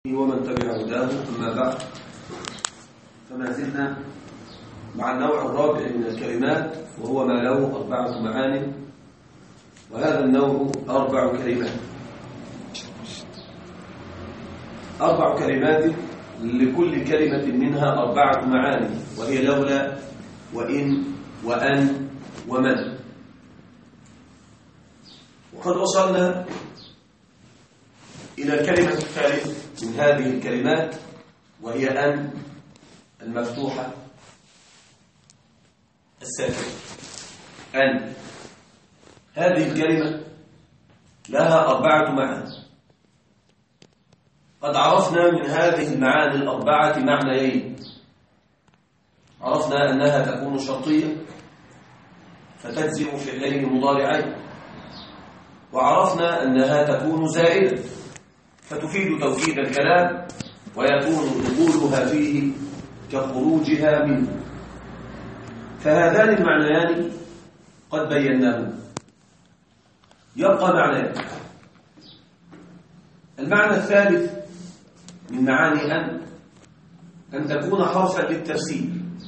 ومن تبع هداه. أما بعد، فما زلنا مع النوع الرابع من الكلمات، وهو ما له 4 معان، وهذا النوع 4 كلمات. 4 كلمات لكل كلمة منها 4 معاني، وهي لولا وإن وأن ومن. وقد وصلنا إلى الكلمة الثالثة من هذه الكلمات، وهي أن المفتوحة الساكنة. أن هذه الكلمة لها 4 معاني. قد عرفنا من هذه المعاني ال4 معنيين. عرفنا أنها تكون شرطية فتجزم فعلين مضارعين، وعرفنا أنها تكون زائدة فتفيد توكيد الكلام، ويكون دخولها فيه كخروجها منه. فهذان المعنيان قد بيناه. يبقى معنيان. المعنى الثالث من معاني أن تكون حرفا للتفسير.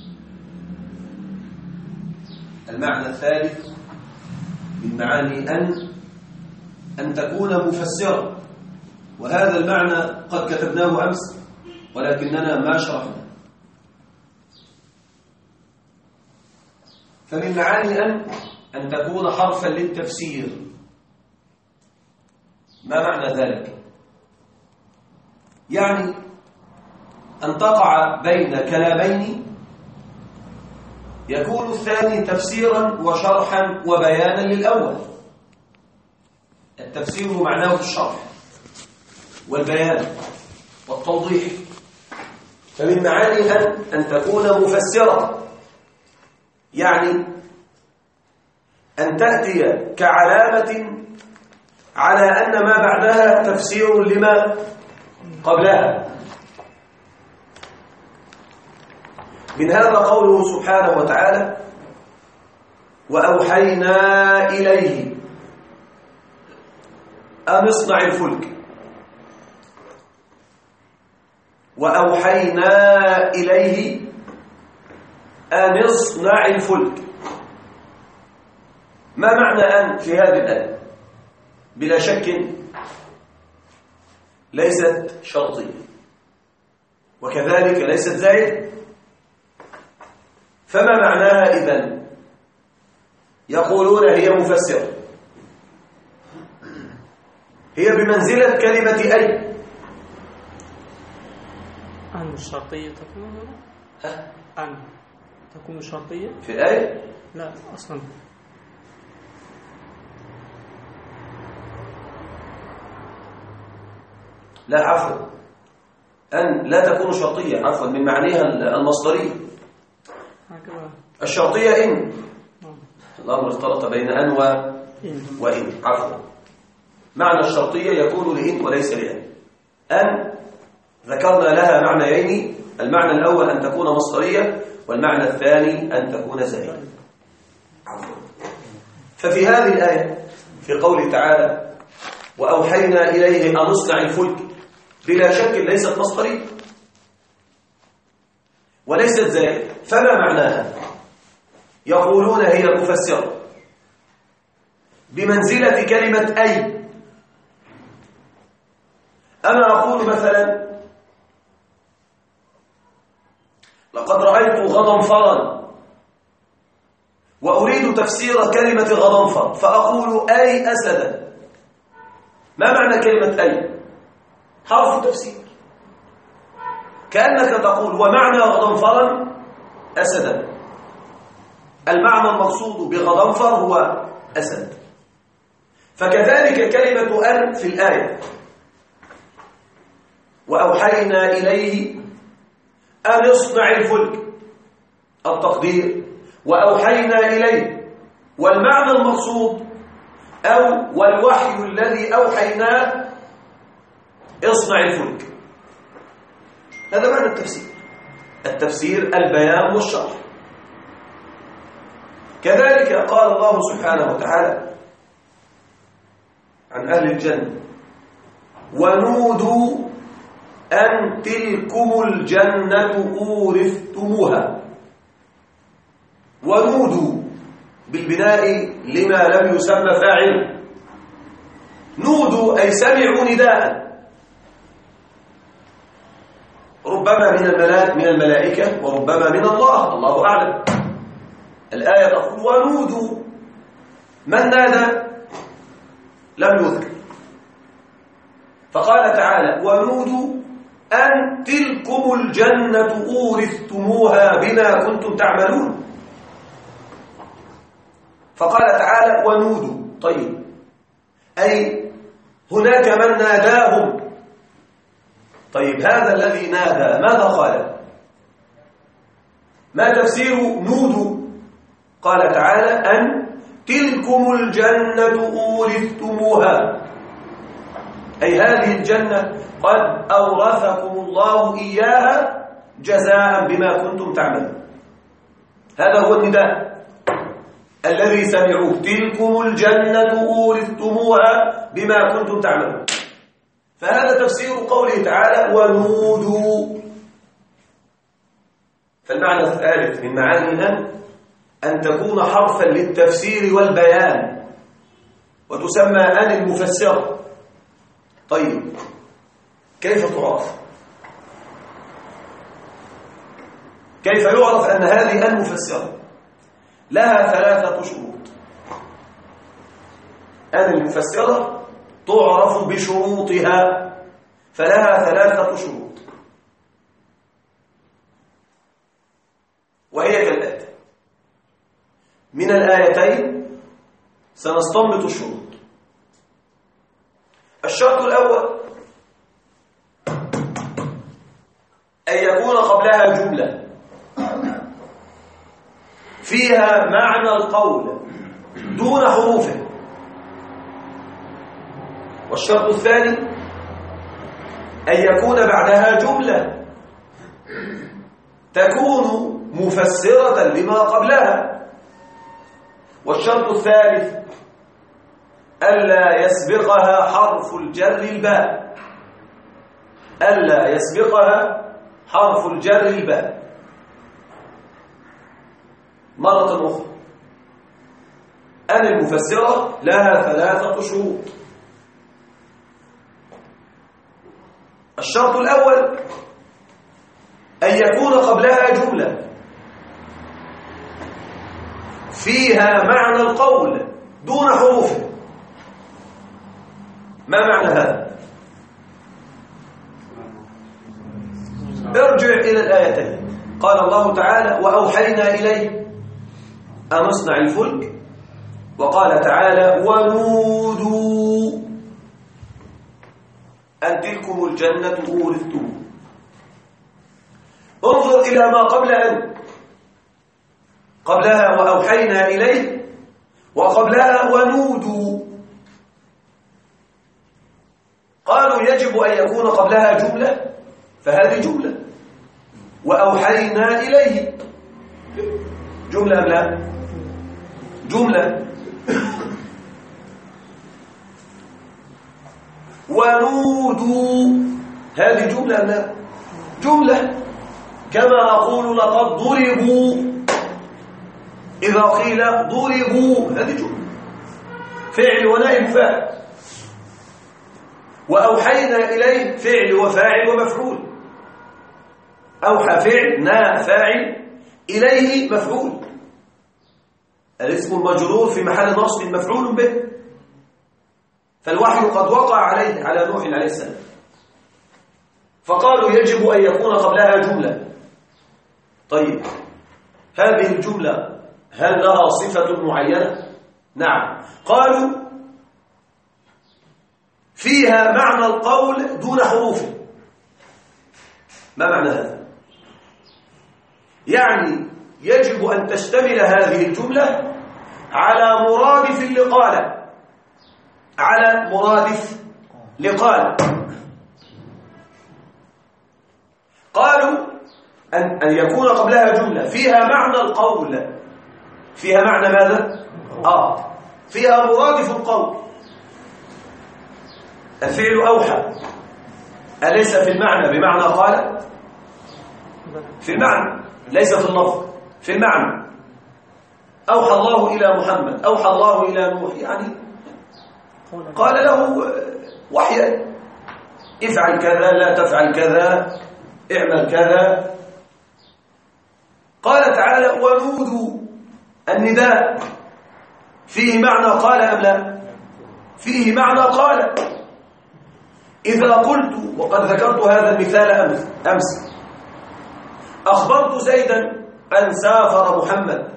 المعنى الثالث من معاني أن تكون مفسرة، وهذا المعنى قد كتبناه أمس ولكننا ما شرحنا. فمن معاني أن تكون حرفا للتفسير. ما معنى ذلك؟ يعني أن تقع بين كلامين يكون الثاني تفسيرا وشرحا وبيانا للأول. التفسير معناه الشرح والبيان والتوضيح. فمن معاني أن تكون مفسرة، يعني أن تأتي كعلامة على أن ما بعدها تفسير لما قبلها. من هذا قوله سبحانه وتعالى: وأوحينا إليه أن اصنع الفلك. وأوحينا إليه أن اصنع الفلك. ما معنى أن في هذه الآية؟ بلا شك ليست شرطية، وكذلك ليست زائدة. فما معناها إذن؟ يقولون هي مفسرة، هي بمنزلة كلمة أي. أن الشرطية تكون هنا؟ أن تكون شرطية في الآية؟ لا أصلا. لا عفوا، أن لا تكون شرطية، عفوا، من معنيها المصدرية. الشرطية إن. الأمر اختلط بين أن وإن. عفوا، معنى الشرطية يكون لإن وليس لأن. أن ذكرنا لها معنيين، المعنى الأول أن تكون مصدرية، والمعنى الثاني أن تكون زائدة. ففي هذه الآية في قوله تعالى: وأوحينا إليه أن اصنع الفلك، بلا شك ليست مصدرية وليست زائدة. فما معناها؟ يقولون هي مفسرة بمنزلة كلمة أي. أنا أقول مثلا: لقد رأيت غضنفرا، وأريد تفسير كلمة غضنفر، فأقول أي أسدا. ما معنى كلمة أي؟ حرف تفسير. كأنك تقول: ومعنى غضنفرا أسدا. المعنى المقصود بغضنفر هو أسد. فكذلك كلمة أن في الآية: وأوحينا إليه أن اصنع الفلك. التقدير وأوحينا إليه، والمعنى المقصود أو والوحي الذي أوحيناه اصنع الفلك. هذا معنى التفسير. التفسير البيان والشرح. كذلك قال الله سبحانه وتعالى عن أهل الجنة: ونودوا أن تلكم الجنة أورثتموها. ونودوا بالبناء لما لم يسمى فاعل. نودوا أي سمعوا نداء، ربما من الملائكة وربما من الله أعلم. الآية تقول ونودوا، من نادى؟ لم يذكر، فقال تعالى ونودوا أن تلكم الجنة أورثتموها بما كنتم تعملون. فقال تعالى ونودوا، طيب أي هناك من ناداهم. طيب هذا الذي نادى ماذا قال؟ ما تفسير نودوا؟ قال تعالى أن تلكم الجنة أورثتموها، أي هذه الجنة قد أورثكم الله إياها جزاء بما كنتم تعملون. هذا هو النداء الذي سمعوه، تلكم الجنة أورثتموها بما كنتم تعملون. فهذا تفسير قوله تعالى ونودوا. فالمعنى الثالث من معانيها أن تكون حرفا للتفسير والبيان، وتسمى أن المفسرة. طيب كيف تعرف؟ كيف يعرف أن هذه أن مفسرة؟ لها 3 شروط. أن المفسرة تعرف بشروطها، فلها 3 شروط، وهي كالآتي. من الآيتين سنستنبط الشروط. الشرط الأول أن يكون قبلها جملة فيها معنى القول دون حروفه. والشرط الثاني أن يكون بعدها جملة تكون مفسرة لما قبلها. والشرط الثالث ألا يسبقها حرف الجر الباء، ألا يسبقها حرف الجر الباء. مرة أخرى، أن المفسرة لها 3 شروط. الشرط الأول أن يكون قبلها جملة فيها معنى القول دون حروفه. ما معنى هذا؟ ارجع إلى الآيتين. قال الله تعالى وأوحينا إليه أن اصنع الفلك، وقال تعالى ونودوا أن تلكم الجنة أورثتموها. انظر إلى ما قبل أن، قبلها وأوحينا إليه، وقبلها ونودوا. قالوا يجب أن يكون قبلها جملة، فهذه جملة. وأوحينا إليه جملة أم لا؟ جملة. ونودوا هذه جملة أم لا؟ جملة. كما أقول لقد ضربوا، إذا قيل ضربوا هذه جملة، فعل ونائب فاعل. وأوحينا إليه فعل وفاعل ومفعول. أوحى فعل، نا فاعل، إليه مفعول. الاسم المجرور في محل نصب مفعول به. فالوحي قد وقع عليه على نوح عليه السلام، فقالوا يجب أن يكون قبلها جملة. طيب هذه الجملة هل لها صفة معينة؟ نعم. قالوا فيها معنى القول دون حروفه. ما معنى هذا؟ يعني يجب أن تشتمل هذه الجملة على مرادف لقال، على مرادف لقال. قالوا أن يكون قبلها جملة فيها معنى القول. فيها معنى ماذا؟ فيها مرادف القول. الفعل أوحى، أليس في المعنى بمعنى قال؟ في المعنى ليس في اللفظ، في المعنى. أوحى الله إلى محمد، أوحى الله إلى نوح، يعني قال له وحيا افعل كذا، لا تفعل كذا، اعمل كذا. قال تعالى ونودوا، النداء فيه معنى قال أم لا؟ فيه معنى قال. إذا قلت، وقد ذكرت هذا المثال أمس، أخبرت زيدا أن سافر محمد،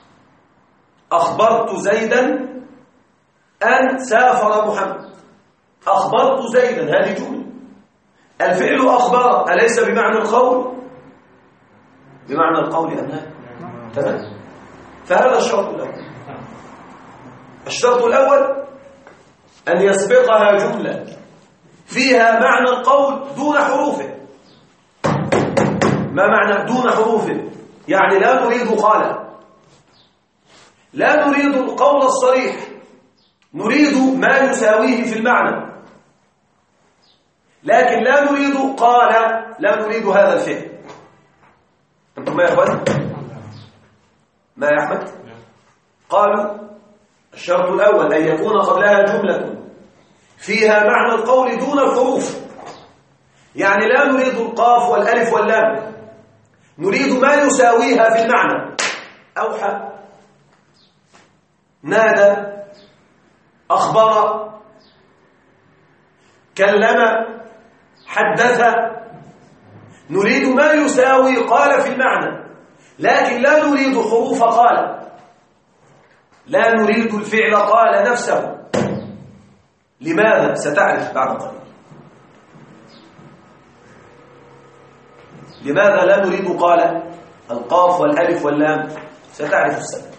أخبرت زيدا أن سافر محمد، أخبرت زيدا، هذه جملة. الفعل أخبر أليس بمعنى القول؟ بمعنى القول أم لا؟ تمام. فهذا الشرط الأول. الشرط الأول أن يسبقها جملة فيها معنى القول دون حروفه. ما معنى دون حروفه؟ يعني لا نريد قال، لا نريد القول الصريح، نريد ما يساويه في المعنى، لكن لا نريد قال، لا نريد هذا الفعل. أنتم ما يا أخوان؟ ما يا أحمد؟ قالوا الشرط الأول أن يكون قبلها جملة فيها معنى القول دون الحروف، يعني لا نريد القاف والألف واللام، نريد ما يساويها في المعنى. أوحى، نادى، أخبر، كلم، حدث، نريد ما يساوي قال في المعنى، لكن لا نريد حروف قال، لا نريد الفعل قال نفسه. لماذا؟ ستعرف بعد قليل. لماذا لا نريد قال القاف والألف واللام؟ ستعرف السبب.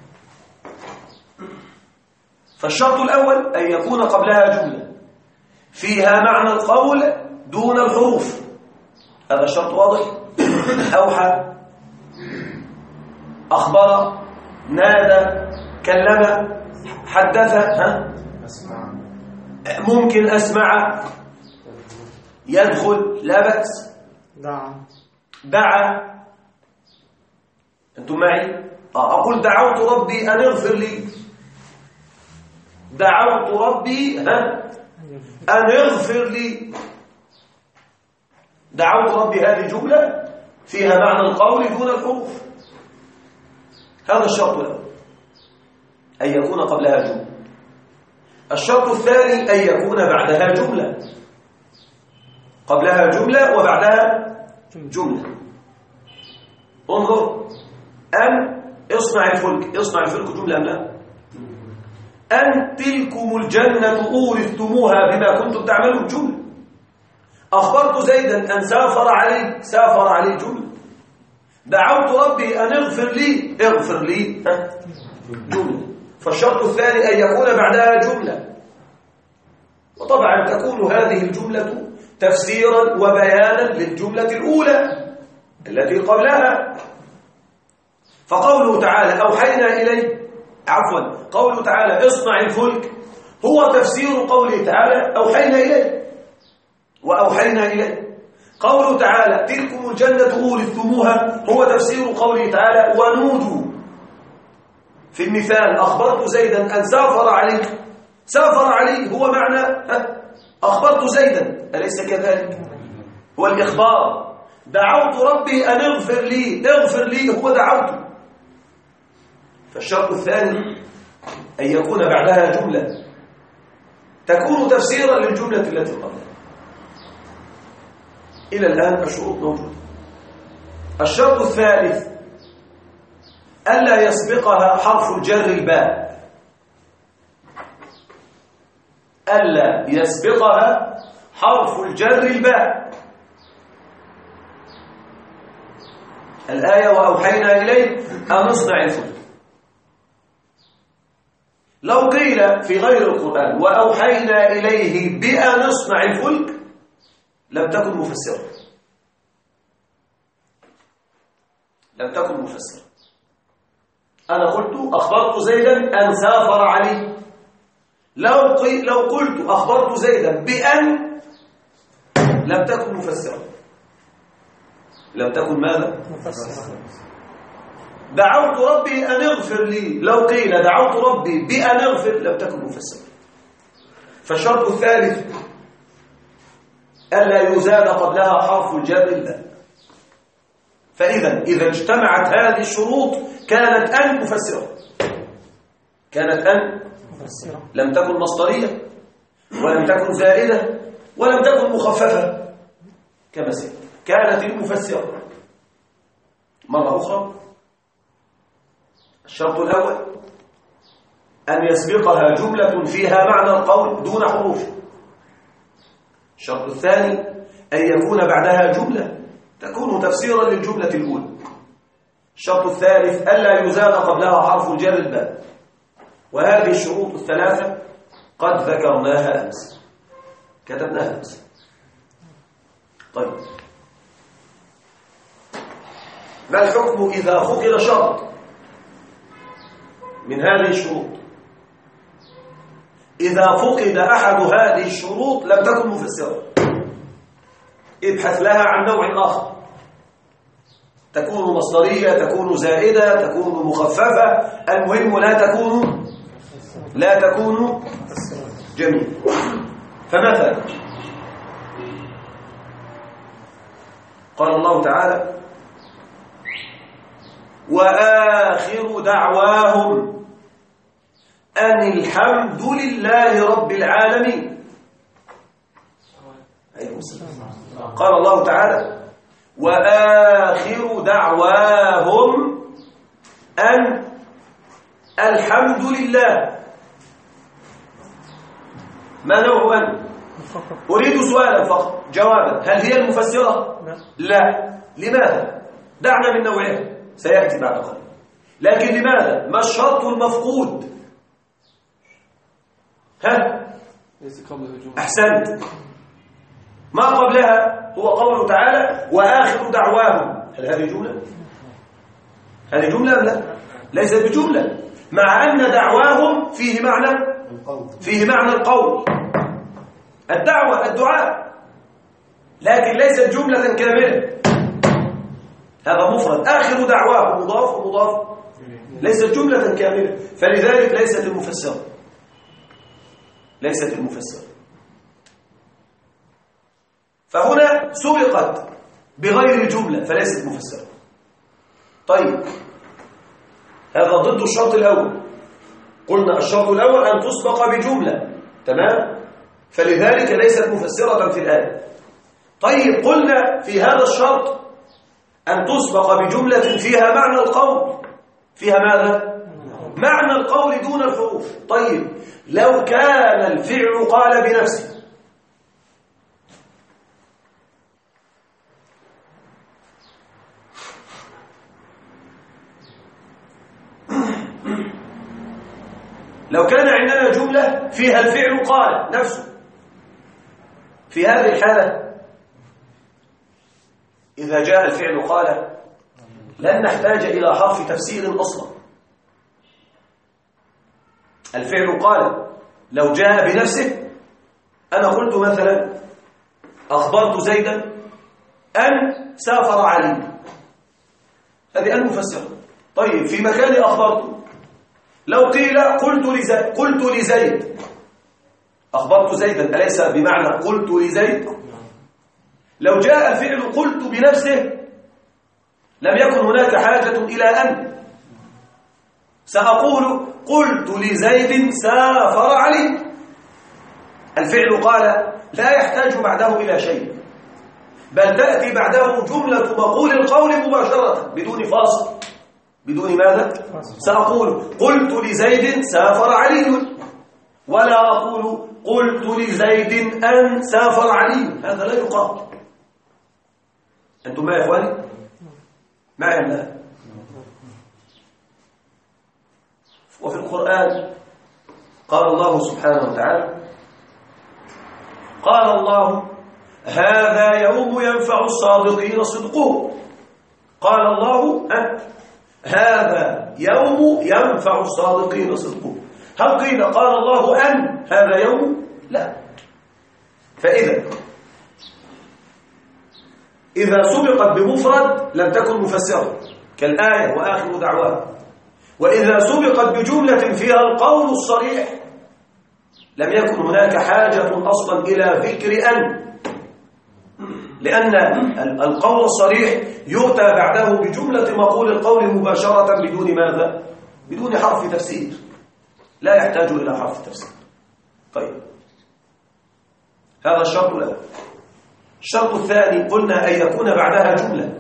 فالشرط الأول أن يكون قبلها جملة فيها معنى القول دون الحروف، هذا الشرط واضح. أوحى، أخبر، نادى، كلم، حدث، ممكن أسمع، يدخل، لا بأس، دعا. أنتم معي؟ أقول دعوت ربي أن يغفر لي، دعوت ربي أن يغفر لي، دعوت ربي، هذه جملة فيها معنى القول دون الحروف. هذا الشرط الأول أن يكون قبلها جملة. الشرط الثاني أن يكون بعدها جملة، قبلها جملة وبعدها جملة. انظر، أن اصنع الفلك، اصنع الفلك جملة أم لا؟ أن تلكم الجنة أورثتموها بما كنتم تعملون جملة. أخبرت زيدا أن سافر علي، سافر علي جملة. دعوت ربي أن اغفر لي، اغفر لي جملة. فالشرط الثاني أن يكون بعدها جملة، وطبعا تكون هذه الجملة تفسيرا وبيانا للجملة الأولى التي قبلها. فقوله تعالى أوحينا إليه، عفوا، قوله تعالى اصنع الفلك هو تفسير قوله تعالى أوحينا إليه وأوحينا إليه. قوله تعالى تلكم الجنة أورثتموها هو تفسير قوله تعالى ونودوا. في المثال أخبرت زيدا أن سافر علي، سافر علي هو معنى أخبرت زيدا، أليس كذلك؟ هو الإخبار. دعوت ربي أن اغفر لي، اغفر لي هو دعوت. فالشرط الثاني أن يكون بعدها جملة تكون تفسيرا للجملة التي قبلها. إلى الآن الشروط موجودة. الشرط الثالث ألا يسبقها حرف الجر الباء، ألا يسبقها حرف الجر الباء. الآية وأوحينا إليه أن نصنع الفلك. لو قيل في غير القرآن وأوحينا إليه بأن نصنع الفلك لم تكن مفسرة، لم تكن مفسرة. أنا قلت أخبرت زيدا أن سافر علي، لو قلت أخبرت زيدا بأن لم تكن مفسرة. لم تكن ماذا؟ مفسرة. دعوت ربي أن اغفر لي، لو قيل دعوت ربي بأن اغفر لم تكن مفسرة. فالشرط الثالث ألا يزاد قبلها حرف الجر الباء. فإذا اجتمعت هذه الشروط كانت أن مفسرة. كانت أن مفسرة. لم تكن مصدرية ولم تكن زائدة ولم تكن مخففة كما سيأتي. كانت المفسرة. مرة أخرى، الشرط الأول أن يسبقها جملة فيها معنى القول دون حروف. الشرط الثاني أن يكون بعدها جملة تكون تفسيرا للجملة الأولى. الشرط الثالث ألا يزاد قبلها حرف الجر الباء. وهذه الشروط الثلاثة قد ذكرناها أمس، كتبناها أمس. طيب، ما الحكم إذا فقد شرط من هذه الشروط؟ إذا فقد أحد هذه الشروط لم تكن مفسرة. ابحث لها عن نوع آخر، تكون مصدرية، تكون زائدة، تكون مخففة، المهم لا تكون جميل. فمثلا قال الله تعالى: وآخر دعواهم أن الحمد لله رب العالمين. قال الله تعالى: وآخر دعواهم أن الحمد لله. ما نوع أن؟ أريد سؤالا فقط، جوابا. هل هي المفسرة؟ لا. لماذا؟ دعنا من نوعها، سيأتي بعد قليل. لكن لماذا؟ ما الشرط المفقود؟ ها؟ أحسنت. ما قبلها هو قوله تعالى: وآخر دعواهم. هل هذه جملة؟ هذه جملة أم لا؟ ليست بجملة، مع أن دعواهم فيه معنى القول، الدعاء، لكن ليست جملة كاملة. هذا مفرد. آخر دعواهم مضاف ومضاف، ليست جملة كاملة، فلذلك ليست المفسرة. فهنا سبقت بغير جملة فليست مفسرة. طيب، هذا ضد الشرط الأول. قلنا الشرط الأول أن تسبق بجملة، تمام؟ فلذلك ليست مفسرة في الآية. طيب، قلنا في هذا الشرط أن تسبق بجملة فيها معنى القول. فيها ماذا؟ معنى القول دون الحروف. طيب، لو كان الفعل قال بنفسه، لو كان عندنا جملة فيها الفعل قال نفسه، في هذه الحالة إذا جاء الفعل قال لن نحتاج إلى حرف تفسير أصلا. الفعل قال لو جاء بنفسه، أنا قلت مثلا: أخبرت زيدا أن سافر علي، هذه أن مفسرة. طيب، في مكان أخبرت، لو قيل قلت لزيد أخبرت زيدا، أليس بمعنى قلت لزيد؟ لو جاء الفعل قلت بنفسه لم يكن هناك حاجة إلى أن. سأقول قلت لزيد سافر علي. الفعل قال لا يحتاج بعده إلى شيء، بل تأتي بعده جملة مقول القول مباشرة بدون فاصل، بدون ماذا؟ سأقول قلت لزيد سافر علي، ولا أقول قلت لزيد أن سافر علي. هذا لا يقال. أنتم معي يا إخواني؟ معي أم لا؟ وفي القرآن قال الله سبحانه وتعالى: قال الله: هذا يوم ينفع الصادقين صدقهم. قال الله: هذا يوم ينفع الصادقين صدقهم. هل قيل قال الله أن هذا يوم؟ لا. فإذا إذا سبقت بمفرد لم تكن مفسرة كالآية وآخر دعواها، وإذا سبقت بجملة فيها القول الصريح لم يكن هناك حاجة أصلا إلى ذكر أن، لأن القول الصريح يؤتى بعده بجملة مقول القول مباشرة بدون ماذا؟ بدون حرف تفسير، لا يحتاج إلى حرف تفسير. طيب هذا الشرط الأول. الشرط الثاني قلنا أن يكون بعدها جملة.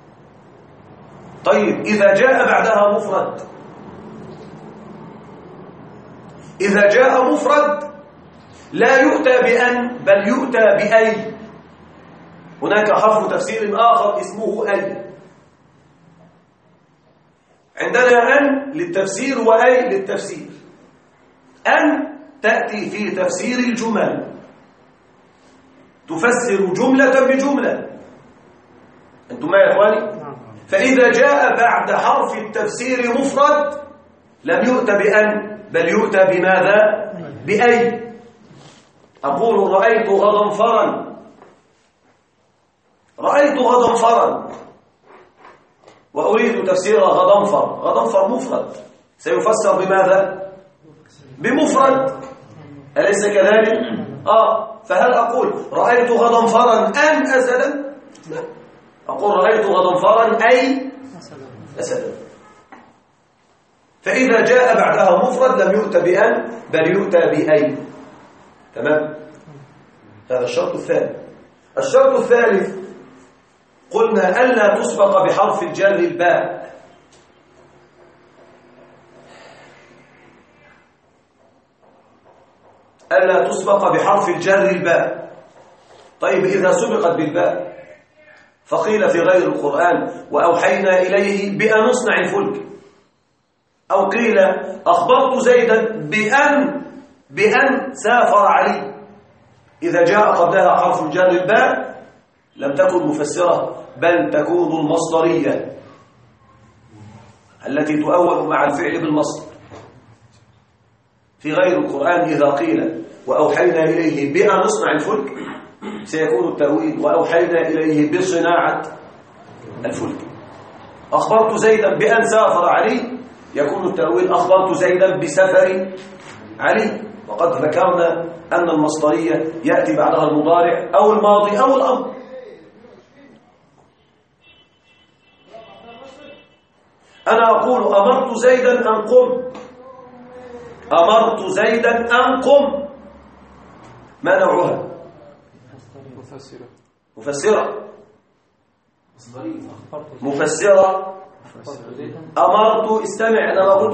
طيب إذا جاء بعدها مفرد، إذا جاء مفرد لا يؤتى بأن بل يؤتى بأي. هناك حرف تفسير آخر اسمه أي. عندنا أن للتفسير وأي للتفسير. أن تأتي في تفسير الجمل، تفسر جملة بجملة. أنتم ما يا إخواني؟ فإذا جاء بعد حرف التفسير مفرد لم يؤتى بأن بل يؤتى بماذا؟ بأي. أقول رأيت غضنفرا، رأيت غضنفرا وأريد تفسير غضنفر. غضنفر مفرد سيفسر بماذا؟ بمفرد، أليس كذلك؟ فهل أقول رأيت غضنفرا أن أسدا؟ لا، أقول رأيت غضنفرا أي أسدا. فإذا جاء بعدها مفرد لم يؤتى بأن بل يؤتى بأي. تمام؟ هذا الشرط الثاني. الشرط الثالث قلنا ألا تسبق بحرف الجر الباء. ألا تسبق بحرف الجر الباء. طيب إذا سبقت بالباء فقيل في غير القرآن وأوحينا إليه بأن نصنع الفلك، أو قيل أخبرت زيدا بأن سافر علي. إذا جاء قبلها حرف الجر الباء لم تكن مفسرة بل تكون المصدرية التي تؤول مع الفعل بالمصدر. في غير القرآن إذا قيل وأوحينا إليه بأن نصنع الفلك سيكون التأويل وأوحينا إليه بصناعة الفلك. أخبرت زيدا بأن سافر علي يكون التأويل أخبرت زيدا بسفر علي. وقد ذكرنا أن المصدرية يأتي بعدها المضارع أو الماضي أو الأمر. أنا أقول أمرت زيدا أن قم، أمرت زيدا أن قم، ما نوعها؟ مفسرة. مفسرة. أمرت، استمع، أنا قلت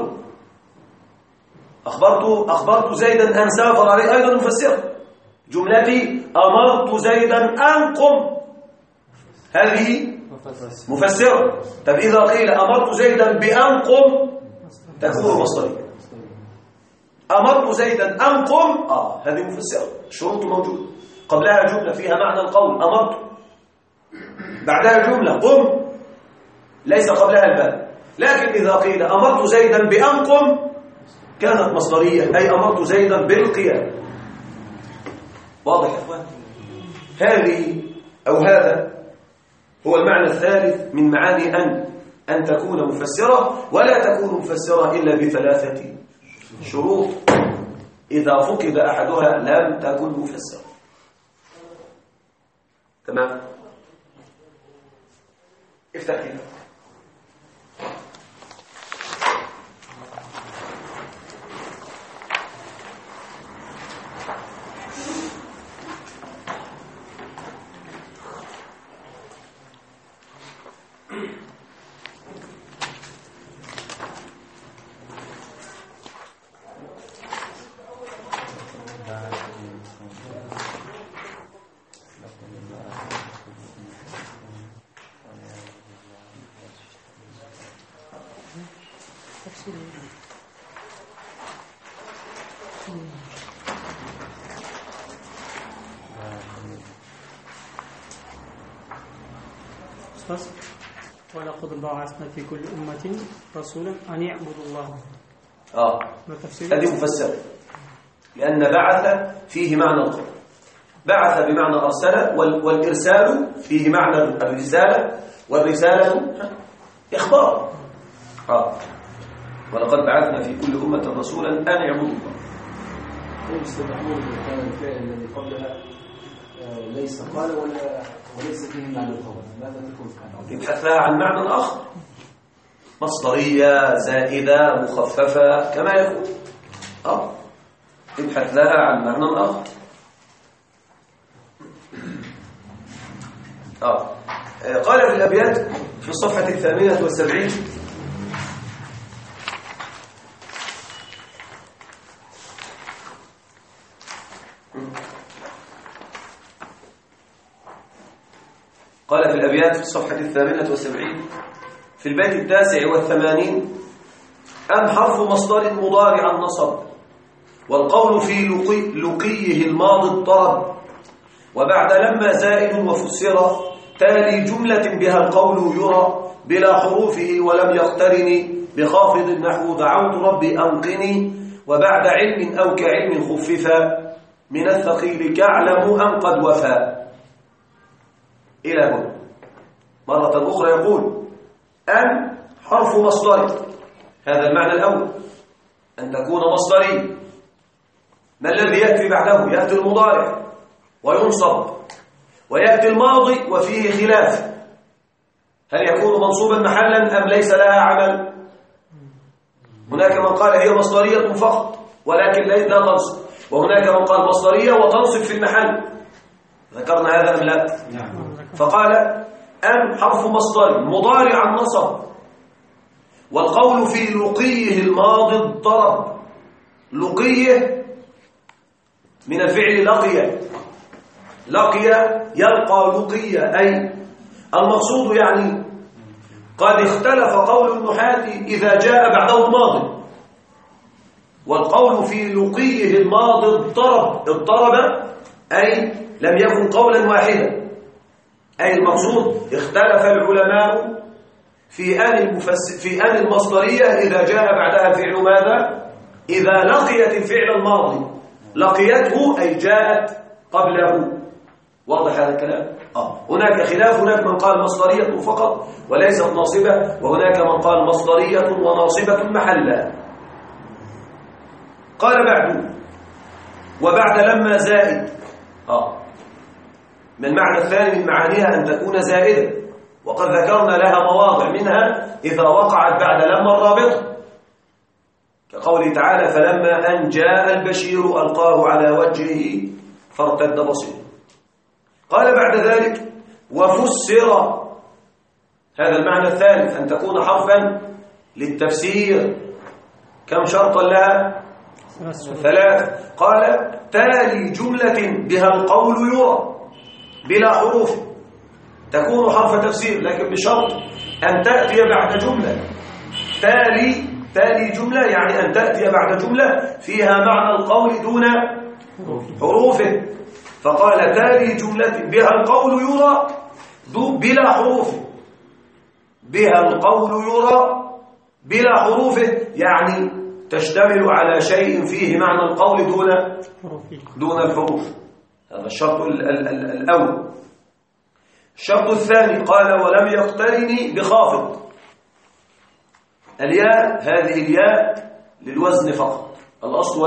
أخبرت زيدا أن سافر عليه أيضا مفسرة. جملتي أمرت زيدا أن قم هذه مفسرة. طب إذا قيل أمرت زيدا بأن قم تكون مصدرية. أمرت زيدا أن قم هذه مفسرة، الشروط موجودة. قبلها جملة فيها معنى القول أمرت، بعدها جملة قم ليس قبلها الباء. لكن إذا قيل أمرت زيدا بأن قم كانت مصدرية، أي أمرت زيدا بالقيام. واضح يا أخوان؟ هذه أو هذا هو المعنى الثالث من معاني أن تكون مفسرة، ولا تكون مفسرة إلا بثلاثة شروط. إذا فقد أحدها لم تكن مفسرة. تمام؟ افتح كده. ولقد بعثنا في كل أمة رسولا أن يعبدوا الله. هذه مفسرة لأن بعث فيه معنى القول. بعث بمعنى أرسل، والإرسال فيه معنى الرسالة، والرسالة إخبار. ولقد بعثنا في كل أمة رسولا أن يعبدوا الله. يستبعون كان الفعل الذي قبلها ليس قال وليس فيه معنى الخبر، ماذا تكون عنه؟ يبحث لها عن معنى آخر، مصدرية زائدة مخففة كما يكون. يبحث لها عن معنى آخر. قال في الأبيات في الصفحة 78: قال في الأبيات في الصفحة 78 في البيت 89: أم حرف مصدر مضارع النصب، والقول في لقيه الماضي اضطرب، وبعد لما زائد وفسر، تالي جملة بها القول يرى بلا حروفه ولم يقترن، بخافض نحو دعوت ربي أنقني، وبعد علم أو كعلم خففا، من الثقيل كعلم أن قد وفى. إلى هنا مرة أخرى يقول: أن حرف مصدر، هذا المعنى الأول، أن تكون مصدري. ما الذي يأتي بعده؟ يأتي المضارع وينصب، ويأتي الماضي وفيه خلاف، هل يكون منصوبا محلا أم ليس لها عمل؟ هناك من قال هي مصدرية فقط ولكن لا تنصب، وهناك من قال مصدرية وتنصب في المحل. ذكرنا هذا أم لا؟ فقال: أن حرف مصدر مضارع النصب، والقول في لقيه الماضي الضرب. لقيه من الفعل لقي، يلقى لقية، أي المقصود يعني قد اختلف قول النحاة إذا جاء بعده الماضي، والقول في لقيه الماضي اضطرب، أي لم يكن قولا واحدا، أي المقصود اختلف العلماء في أن المصدرية إذا جاء بعدها الفعل ماذا؟ إذا لقيت الفعل الماضي، لقيته أي جاءت قبله. واضح هذا الكلام؟ هناك خلاف، هناك من قال مصدرية فقط وليست ناصبة، وهناك من قال مصدرية وناصبة محلا. قال بعد: وبعد لما زائد. من المعنى الثاني من معانيها أن تكون زائدة، وقد ذكرنا لها مواضع، منها إذا وقعت بعد لما الرابطة، كقوله تعالى: فلما أن جاء البشير ألقاه على وجهه فارتد بصيره. قال بعد ذلك: وفسر. هذا المعنى الثالث، أن تكون حرفا للتفسير. كم شرطا لها؟ 3. قال: تالي جملة بها القول يرى بلا حروف. تكون حرف تفسير لكن بشرط أن تأتي بعد جملة. تالي جملة يعني أن تأتي بعد جملة فيها معنى القول دون حروفه. فقال: تالي جملة بها القول يرى بلا حروفه. بها القول يرى بلا حروفه يعني تشتمل على شيء فيه معنى القول دون الحروف. هذا الشرط الأول. الشرط الثاني قال: ولم يقترن بخافض. الياء، هذه الياء للوزن فقط، الأصل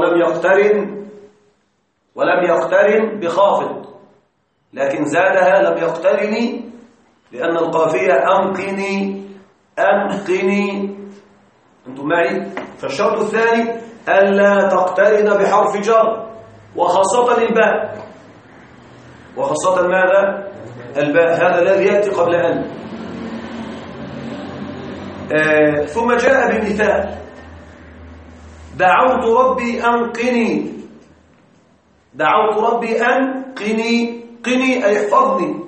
ولم يقترن بخافض، لكن زادها لم يقترن لأن القافية أنقني. أنتم معي؟ فالشرط الثاني ألا تقترن بحرف جر، وخاصة الباء. وخاصة ماذا؟ الباء، هذا الذي يأتي قبل أن. ثم جاء بمثال: دعوت ربي أنقني. دعوت ربي أنقني، قني أي احفظني،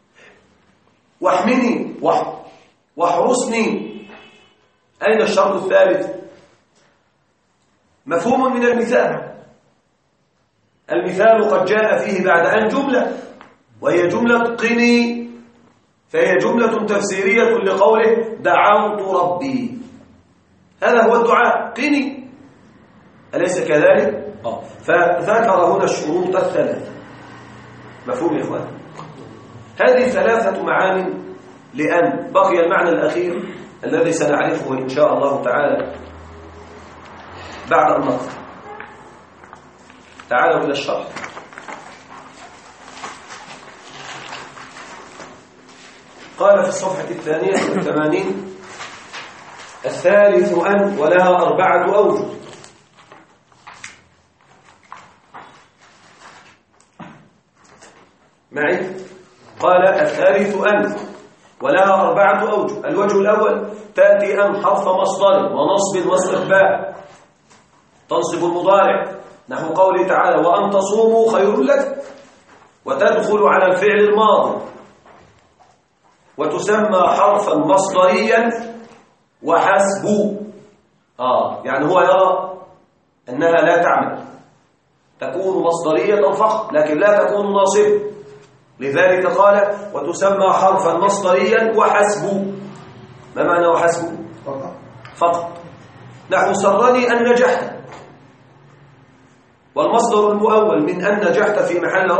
واحمني، واحرسني. أين الشرط الثالث؟ مفهوم من المثال. المثال قد جاء فيه بعد أن جملة، وهي جملة قني، فهي جملة تفسيرية لقوله دعوت ربي. هذا هو الدعاء، قني، أليس كذلك؟ فذكر هنا الشروط الثلاثة. مفهوم يا إخوان؟ هذه 3 معان لأن. بقي المعنى الأخير الذي سنعرفه إن شاء الله تعالى بعد أن نقف. تعالوا إلى الشرح. قال في الصفحة 82 الثالث أن ولها 4 أوجه. معي؟ قال الثالث أن ولها 4 أوجه. الوجه الأول تأتي أن حرف مصدر ونصب واستحباب تنصب المضارع نحو قوله تعالى وأن تصوموا خير لك، وتدخل على الفعل الماضي وتسمى حرفا مصدريا وحسب. يعني هو يرى أنها لا تعمل، تكون مصدرية فقط لكن لا تكون ناصبة، لذلك قال وتسمى حرفا مصدريا وحسب. ما معنى وحسب؟ فقط. نحو سرني أن نجحت، والمصدر المؤول من أن نجحت في محل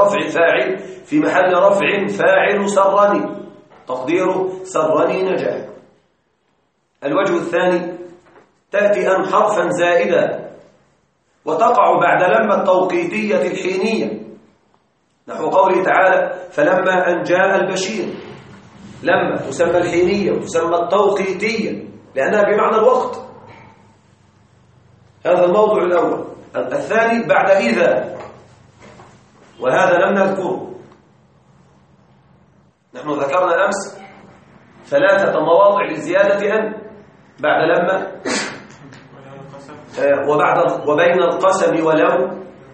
رفع فاعل سرني، تقديره سرني نجح. الوجه الثاني تأتي أن حرفا زائدا وتقع بعد لما التوقيتية الحينية نحو قوله تعالى فلما أن جاء البشير. لما تسمى الحينية وتسمى التوقيتية لأنها بمعنى الوقت. هذا الموضوع الأول. الثاني بعد إذا، وهذا لم نذكره. نحن ذكرنا أمس 3 مواضع لزيادة أن بعد لما وبين القسم ولو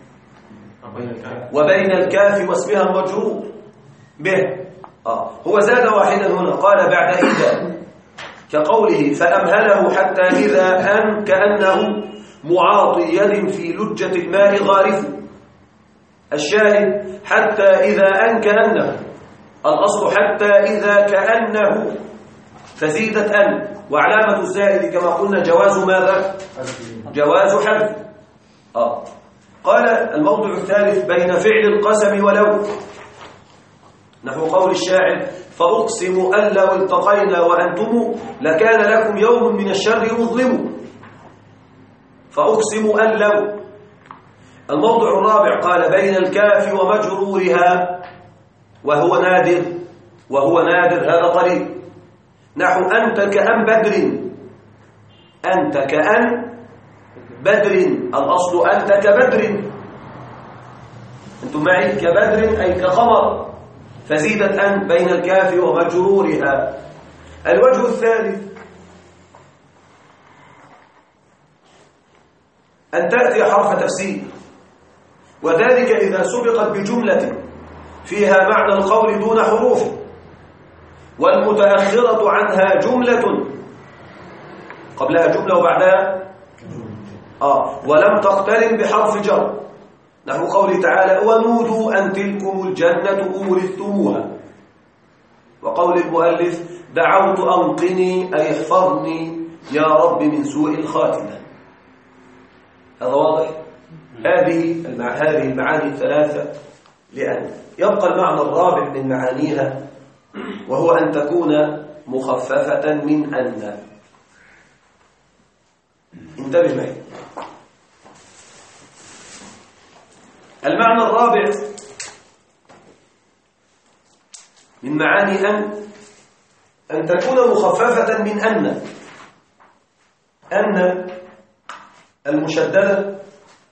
وبين الكاف واسمها المجرور به. هو زاد واحدا هنا قال بعد إذا كقوله فأمهله حتى إذا أن كأنه معاطي يد في لجة الماء غارف. الشاهد حتى إذا أن كأنه، الأصل حتى إذا كأنه فزيدت أن، وعلامة الزائد كما قلنا جواز ماذا؟ جواز حذف. قال الموضع الثالث بين فعل القسم ولو نحو قول الشاعر فأقسم أن لو التقينا وأنتم لكان لكم يوم من الشر مظلم. فأقسم أن لو. الموضع الرابع قال بين الكاف ومجرورها وهو نادر هذا قليل نحو أنت كأن بدر. أنت كأن بدر، الأصل أنت كبدر، أنتم معي كبدر أي كقمر، فزيدت أن بين الكاف ومجرورها. الوجه الثالث أن تأتي حرف تفسير، وذلك إذا سبقت بجملة فيها معنى القول دون حروف، والمتأخرة عنها جملة قبلها جملة وبعدها ولم تقترن بحرف جر نحو قوله تعالى ونودوا أن تلكم الجنة أورثتموها، وقول المؤلف دعوت أنقني أي احفظني يا رب من سوء الخاتمة. هذا واضح؟ هذه المعاني 3 لأن. يبقى المعنى الرابع من معانيها وهو أن تكون مخففة من أن. انتبه معي. المعنى الرابع من معاني أن تكون مخففة من أن المشددة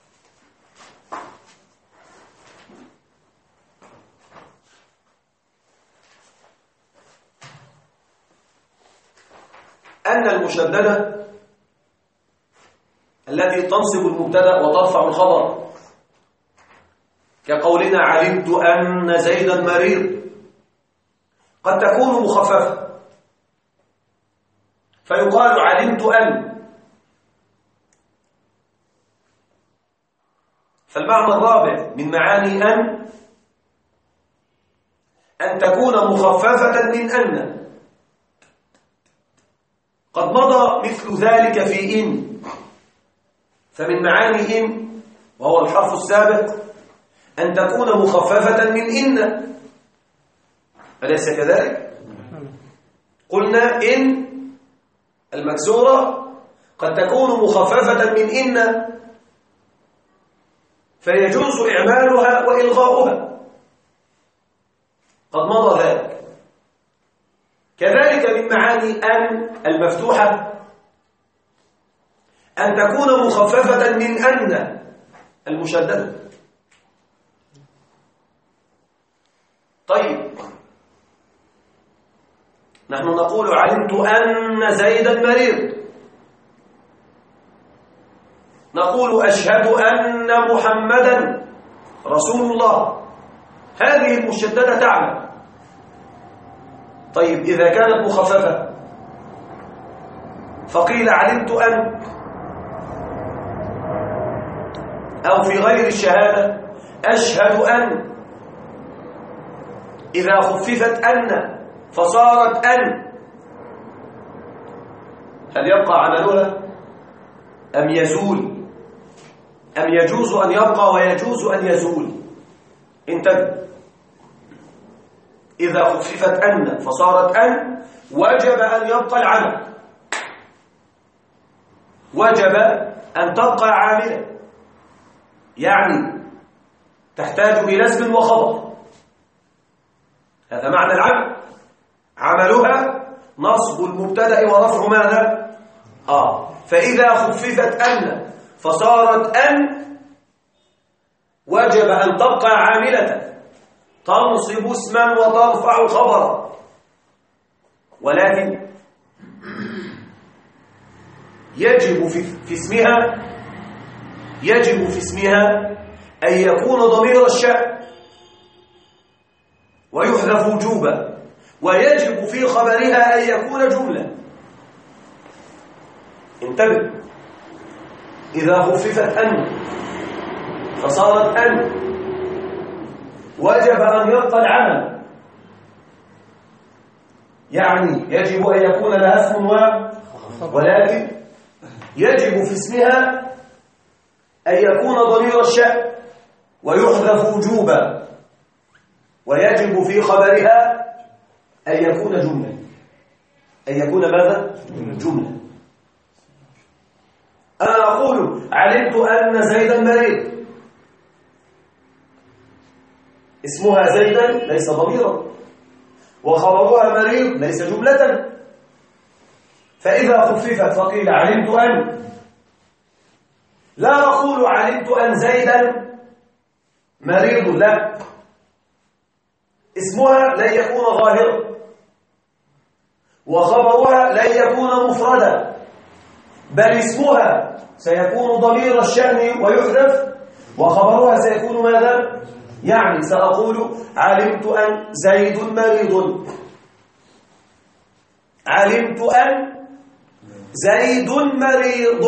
التي تنصب المبتدا وترفع الخبر كقولنا علمت أن زيدا مريض قد تكون مخففة فيقال علمت أن. فالمعنى الرابع من معاني أن تكون مخففة من أن. قد مضى مثل ذلك في إن. فمن معاني إن وهو الحرف السابق أن تكون مخففة من إن، أليس كذلك؟ قلنا إن المكسورة قد تكون مخففة من إن، فيجوز إعمالها وإلغاؤها، قد مضى ذلك. كذلك من معاني أن المفتوحة أن تكون مخففة من أن المشددة. طيب، نحن نقول علمت أن زيدا مريض، نقول أشهد أن محمدا رسول الله، هذه المشددة تعمل. طيب، إذا كانت مخففة فقيل علمت أن، أو في غير الشهادة أشهد أن، إذا خففت أن فصارت أن، هل يبقى عملها أم يزول؟ أم يجوز أن يبقى ويجوز أن يزول؟ انتبه، إذا خففت أن فصارت أن وجب أن يبقى العمل، وجب أن تبقى عاملة، يعني تحتاج إلى اسم وخبر، هذا معنى العمل. عملها نصب المبتدأ ورفع ماذا؟ فإذا خففت أن فصارت أن وجب أن تبقى عاملة، تنصب اسما وترفع خبرا، ولكن يجب في اسمها أن يكون ضمير الشأن ويحذف وجوبا، ويجب في خبرها أن يكون جملة. انتبه، إذا خففت أن فصارت أن وجب أن يبقى العمل، يعني يجب أن يكون لها اسم ولكن يجب في اسمها أن يكون ضمير الشأن ويحذف وجوبا، ويجب في خبرها أن يكون جملة. أن يكون ماذا؟ جملة. أنا أقول علمت أن زيدا مريض، اسمها زيدا ليس ضميرا، وخبرها مريض ليس جملة، فإذا خففت فقيل علمت أن، لا أقول علمت أن زيدا مريض، لا، اسمها لن يكون ظاهرا وخبرها لن يكون مفردا، بل اسمها سيكون ضمير الشأن ويحذف، وخبرها سيكون ماذا؟ يعني سأقول علمت أن زيد مريض، علمت أن زيد مريض،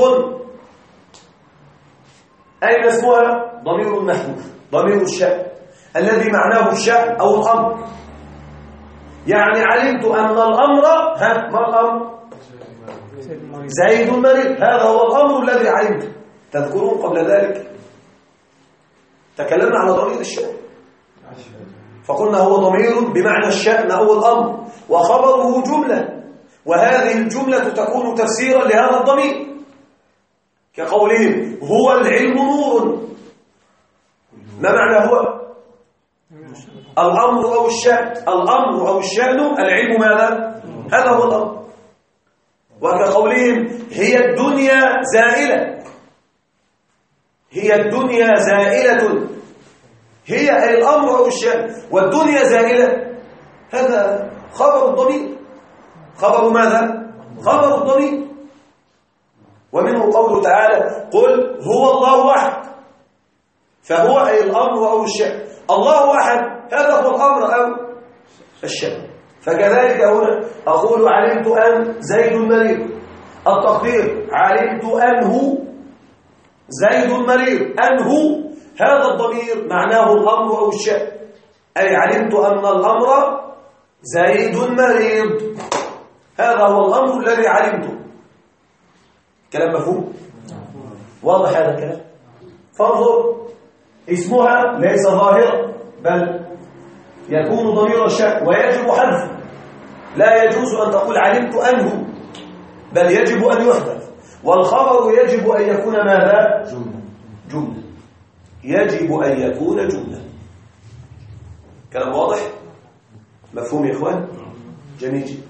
أين اسمها؟ ضمير محذوف، ضمير الشأن الذي معناه الشأن أو الأمر، يعني علمت أن الأمر، ما الأمر؟ زيد مريض، هذا هو الأمر الذي علمته. تذكرون قبل ذلك تكلمنا على ضمير الشأن، فقلنا هو ضمير بمعنى الشأن أو الأمر، وخبره جملة، وهذه الجملة تكون تفسيرا لهذا الضمير، كقولهم هو العلم نور. ما معنى هو؟ الأمر أو الشأن، الأمر أو الشأن، العلم ماذا؟ هذا هو الأمر. وكقولهم هي الدنيا زائلة، هي الدنيا زائلة، هي أي الأمر أو الشأن، والدنيا زائلة، هذا خبر الضمير. خبر ماذا؟ خبر الضمير. ومنه قوله تعالى قل هو الله أحد، فهو أي الأمر أو الشأن، الله أحد هذا هو الأمر أو الشأن. فكذلك هنا أقول علمت أن زيد مريض، التقدير علمت أنه زيد مريض، أنه هذا الضمير معناه الأمر أو الشأن، أي علمت أن الأمر زيد مريض، هذا هو الأمر الذي علمته. كلام مفهوم؟ واضح هذا الكلام؟ فانظر اسمها ليس ظاهرا بل يكون ضمير الشأن ويجب حذفه. لا يجوز أن تقول علمت أنه، بل يجب أن يحذف. والخبر يجب أن يكون ماذا؟ جملة. يجب أن يكون جملة. كلام واضح؟ مفهوم يا إخوان؟ جميل جدا.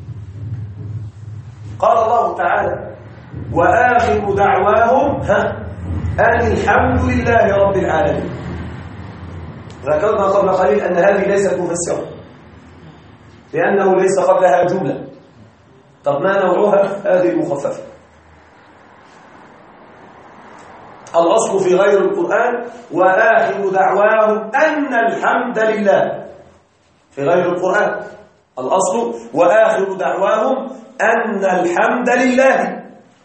قال الله تعالى وآخر دعواهم أن الحمد لله رب العالمين. ذكرنا قبل قليل أن هذه ليست مفسرة لأنه ليس قبلها جملة. طب ما نوعها؟ هذه المخففة. الأصل في غير القرآن وآخر دعواهم أن الحمد لله. في غير القرآن الأصل وآخر دعواهم أن الحمد لله،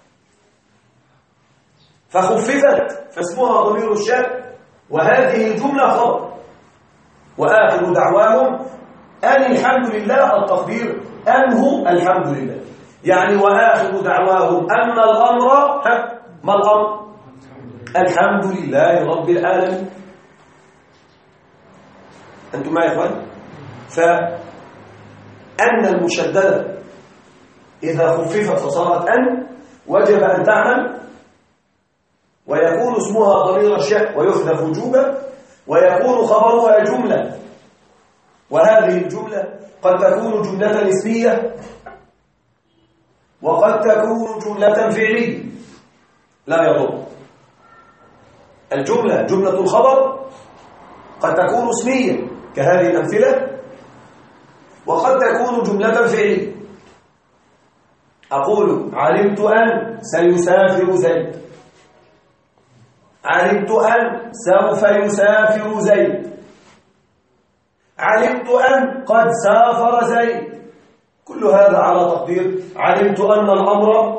فخففت فاسمها ضمير الشأن وهذه الجملة خبر. وآخر دعواهم أن الحمد لله، التقدير أنه الحمد لله، يعني وآخر دعواهم أن الأمر ما الأمر؟ الحمد لله رب العالمين. أنتم معي يا إخوان؟ فأن المشددة إذا خففت فصارت أن وجب أن تعمل، ويكون اسمها ضمير الشأن ويحذف وجوبا، ويكون خبرها جملة. وهذه الجملة قد تكون جملة اسمية وقد تكون جملة فعلية، لا يضر. الجملة جملة الخبر قد تكون اسمية كهذه الأمثلة، وقد تكون جملة فعلية. أقول علمت أن سيسافر زيد، علمت أن سوف يسافر زيد، علمت أن قد سافر زيد. كل هذا على تقدير علمت أن الأمر،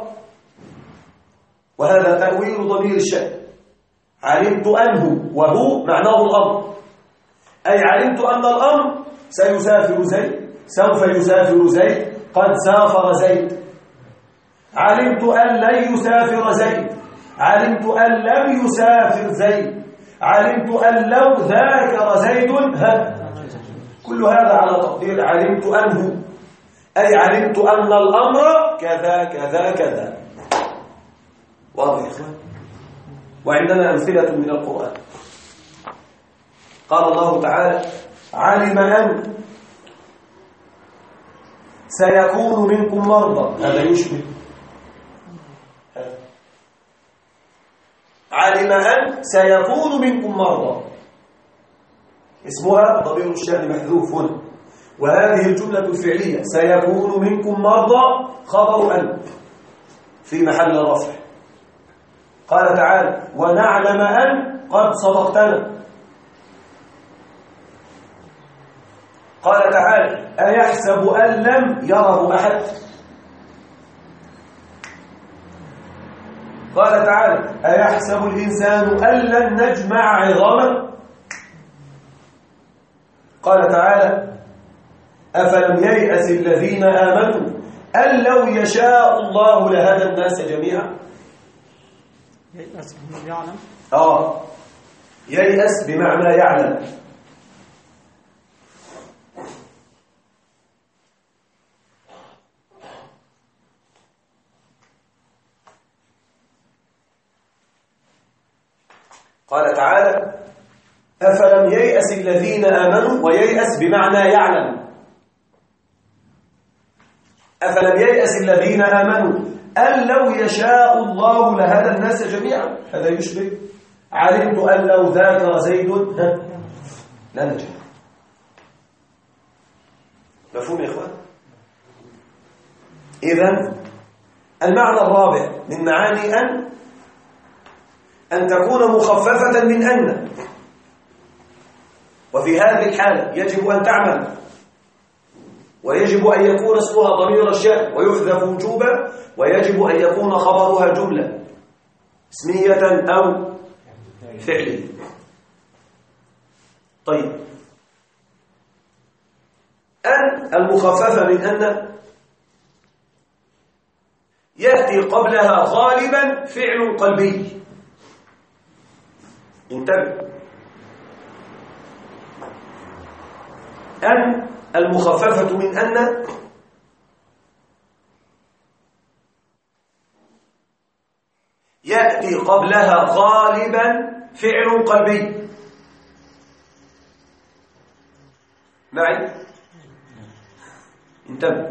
وهذا تأويل ضمير الشأن. علمت أنه وهو معناه الأمر، أي علمت أن الأمر سيسافر زيد، سوف يسافر زيد، قد سافر زيد. علمت أن لن يسافر زيد، علمت أن لم يسافر زيد، علمت أن لو ذاكر زيد كل هذا على تقدير علمت أنه، أي علمت أن الأمر كذا كذا كذا. واضح يا إخوان؟ وعندنا أمثلة من القرآن. قال الله تعالى علم أن سيكون منكم مرضى، هذا يشبه علم أن سيكون منكم مرضى، اسمها ضمير الشأن محذوف هنا. وهذه الجملة الفعلية سيكون منكم مرضى خبر أن في محل رفع. قال تعالى ونعلم أن قد صدقتنا. قال تعالى أيحسب أن لم يره أحد. قال تعالى أيحسب الإنسان أن لن نجمع عظاما. قال تعالى أفلم ييأس الذين آمنوا أن لو يشاء الله لهدى الناس جميعا. ييأس يعلم. ييأس بمعنى يعلم. قال تعالى أفلم ييأس الذين آمنوا، وييأس بمعنى يعلم. أفلم ييأس الذين آمنوا أن لو يشاء الله لهدى الناس جميعا. هذا يشبه علمت أن لو ذاكر زيد لا نجح. مفهوم يا إخوان؟ إذن المعنى الرابع من معاني أن تكون مخففة من أن، وفي هذه الحالة يجب أن تعمل، ويجب أن يكون اسمها ضمير الشأن ويحذف وجوبا، ويجب أن يكون خبرها جملة اسمية أو فعلية. طيب أن المخففة من أن يأتي قبلها غالبا فعل قلبي. انتبه، أن المخففة من أن يأتي قبلها غالبا فعل قلبي. معي؟ انتبه.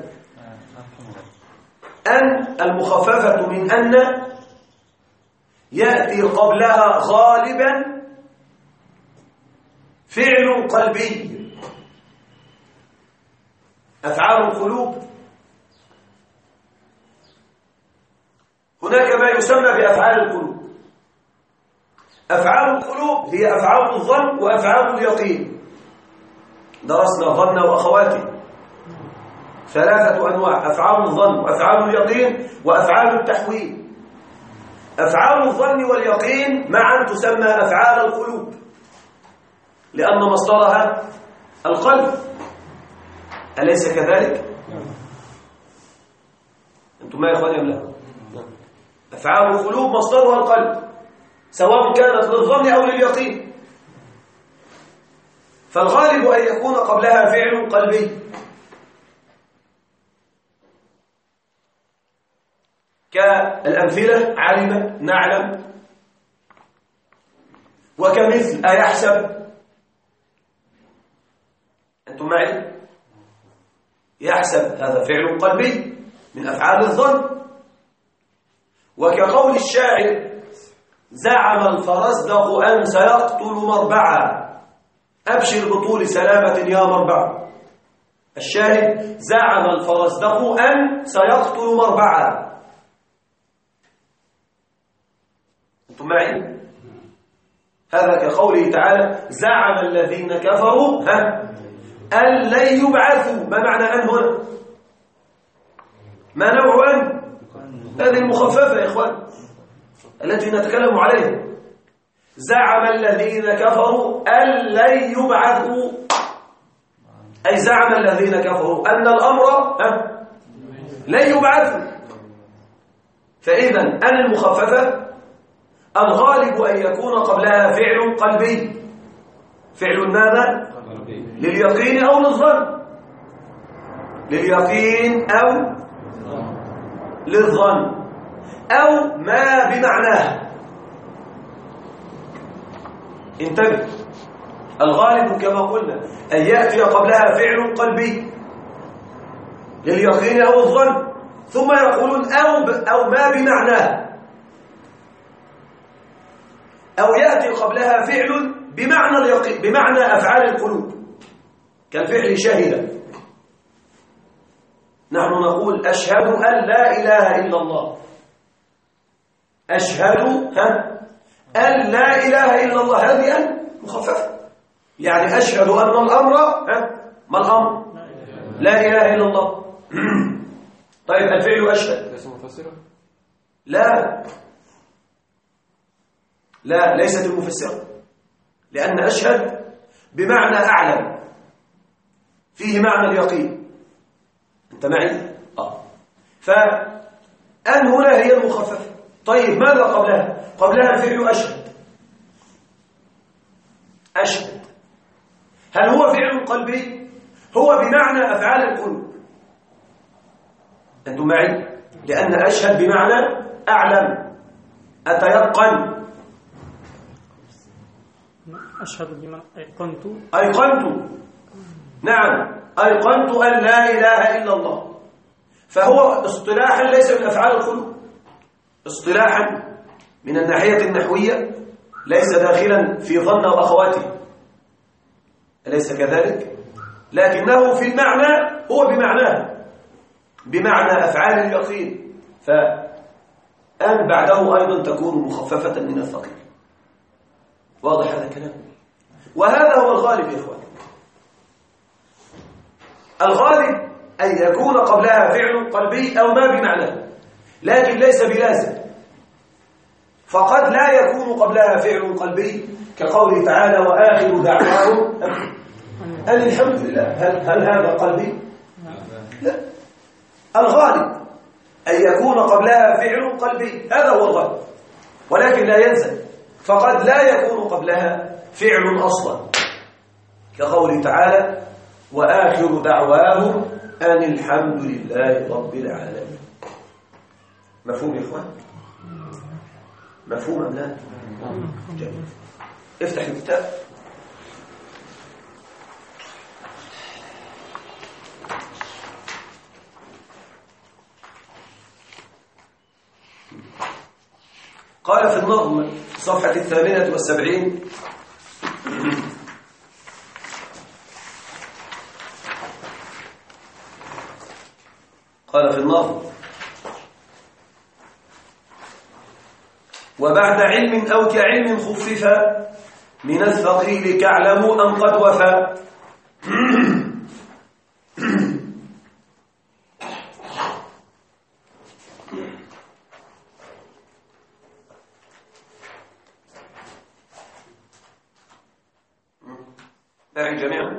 أن المخففة من أن يأتي قبلها غالبا فعل قلبي. أفعال القلوب هناك ما يسمى بأفعال القلوب. أفعال القلوب هي أفعال الظن وأفعال اليقين. درسنا الظن وأخواته، ثلاثة أنواع: أفعال الظن وأفعال اليقين وأفعال التحويل. أفعال الظن واليقين معا تسمى أفعال القلوب لأن مصدرها القلب، أليس كذلك؟ أنتم ما يا إخواني أم لا؟ أفعال القلوب مصدرها القلب سواء كانت للظن أو لليقين، فالغالب أن يكون قبلها فعل قلبي كالأمثلة: علم، نعلم، وكمثل، أيحسب. أنتم معي؟ يحسب هذا فعل قلبي من أفعال الظن. وكقول الشاعر: زعم الفرزدق أن سيقتل مربعا، أبشر بطول سلامة يا مربع. الشاهد: زعم الفرزدق أن سيقتل مربعا. أنتم معي؟ هذا كقوله تعالى: زعم الذين كفروا أن لن يبعثوا. ما معنى أن هنا؟ ما نوع أن؟ هذه المخففة يا إخوان التي نتكلم عليها. زعم الذين كفروا أن لن يبعثوا، أي زعم الذين كفروا أن الأمر لن يبعثوا. فإذا أن المخففة الغالب أن يكون قبلها فعل قلبي. فعل ماذا؟ لليقين أو للظن، لليقين أو للظن، أو ما بمعناه. انتبه، الغالب كما قلنا أن يأتي قبلها فعل قلبي لليقين أو الظن، ثم يقولون أو ما بمعناه، أو يأتي قبلها فعل بمعنى اليقين، بمعنى أفعال القلوب كالفعل شهد. نحن نقول: أشهد أن لا إله إلا الله. أشهد أن لا إله إلا الله، هذه أن مخففة، يعني أشهد أن الأمر ما الأمر؟ لا إله إلا الله. طيب الفعل أشهد ليس مفسرا؟ لا ليست المفسرة، لأن أشهد بمعنى أعلم، فيه معنى اليقين. أنت معي؟ فأن هنا هي المخففة. طيب ماذا قبلها؟ قبلها الفعل أشهد. أشهد هل هو فعل قلبي؟ هو بمعنى أفعال القلوب. أنتم معي؟ لأن أشهد بمعنى أعلم، أتيقن. أشهد بمعنى أيقنت. نعم، أيقنت أن لا إله إلا الله. فهو اصطلاحا ليس من أفعال القلوب، اصطلاحا من الناحية النحوية ليس داخلا في ظن وأخواته، أليس كذلك؟ لكنه في المعنى هو بمعناه، بمعنى أفعال اليقين. فأن بعده أيضا تكون مخففة من الثقيل. واضح هذا الكلام؟ وهذا هو الغالب يا إخوان. الغالب أن يكون قبلها فعل قلبي أو ما بمعناه، لكن ليس بلازم. فقد لا يكون قبلها فعل قلبي كقوله تعالى: وآخر دعواهم أن الحمد لله. هل هذا قلبي؟ لا. الغالب أن يكون قبلها فعل قلبي، هذا هو الغالب، ولكن لا ينزل. فقد لا يكون قبلها فعل أصلا كقوله تعالى: وآخر دعواهم أن الحمد لله رب العالمين. مفهوم يا إخوان؟ مفهوم أم لا؟ جميل. افتح الكتاب. قال في النظم صفحة 78 قال في النظم: وبعد علم أو كعلم خفف من الثقيل كاعلموا أن قد وفى. معي جميعا.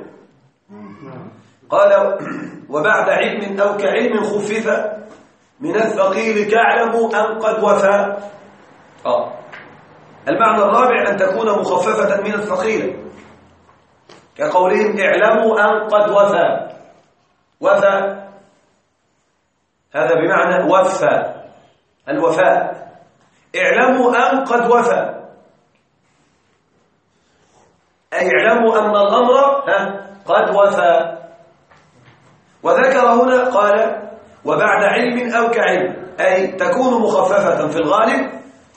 قال: وبعد علم أو كعلم خفف من الثقيل كاعلموا أن قد وفى. المعنى الرابع أن تكون مخففة من الثقيل، كقولهم اعلموا أن قد وفى. وفى هذا بمعنى وفى، الوفاء. اعلموا أن قد وفى، أي اعلموا أن الأمر قد وفى. وذكر هنا قال: وبعد علم أو كعلم، أي تكون مخففة في الغالب